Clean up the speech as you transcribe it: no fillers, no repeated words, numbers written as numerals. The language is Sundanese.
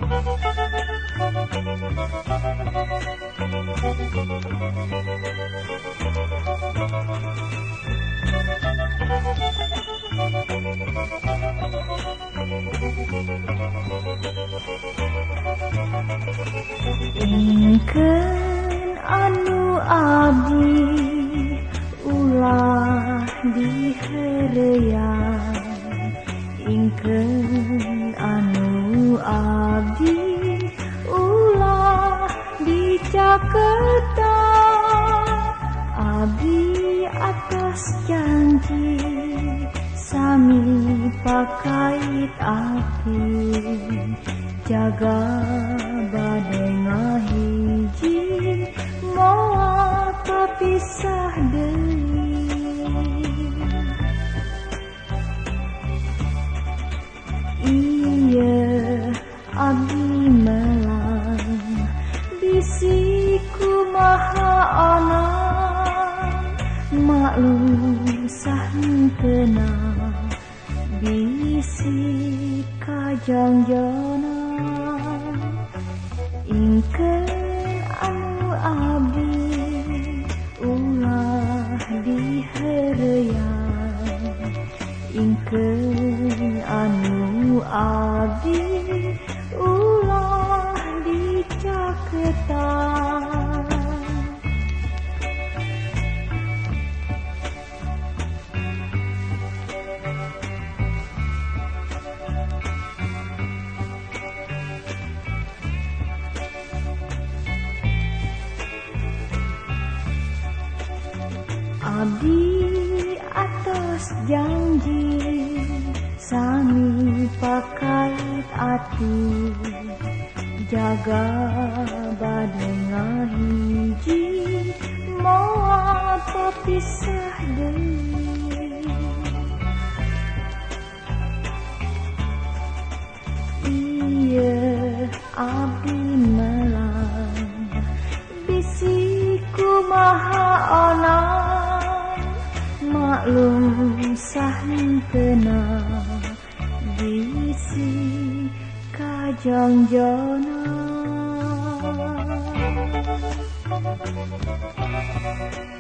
Ingkeun anu abdi ulah dihareuyan, ingkeun anu abdi ulah dicaketan. Abdi atas janji sami pakait api, jaga bade ngahiji moal kapisah deui. Ieu abdi melang bisi kumaha onang, maklum sahenteuna bisi kajangjana. Ingkeun anu abdi ulah dihareuyan, ingkeun anu abdi ulah dicaketan. Abdi atas janji sami pakait ati, jaga bade ngahiji moal kapisah deui. Ieu abdi melang bisi kumaha onang, maklum sahenteuna bisi kajangjana.